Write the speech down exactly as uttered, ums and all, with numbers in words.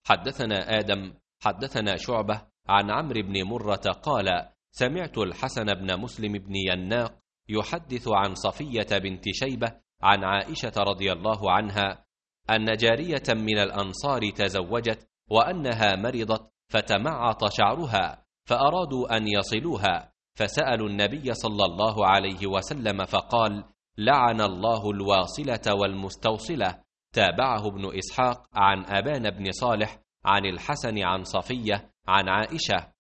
حدثنا آدم حدثنا شعبة عن عمرو بن مرة قال: سمعت الحسن بن مسلم بن يناق يحدث عن صفية بنت شيبة عن عائشة رضي الله عنها أن جارية من الأنصار تزوجت وأنها مرضت فتمعط شعرها، فأرادوا أن يصلوها، فسألوا النبي صلى الله عليه وسلم فقال: لعن الله الواصلة والمستوصلة. تابعه ابن إسحاق عن أبان بن صالح عن الحسن عن صفية عن عائشة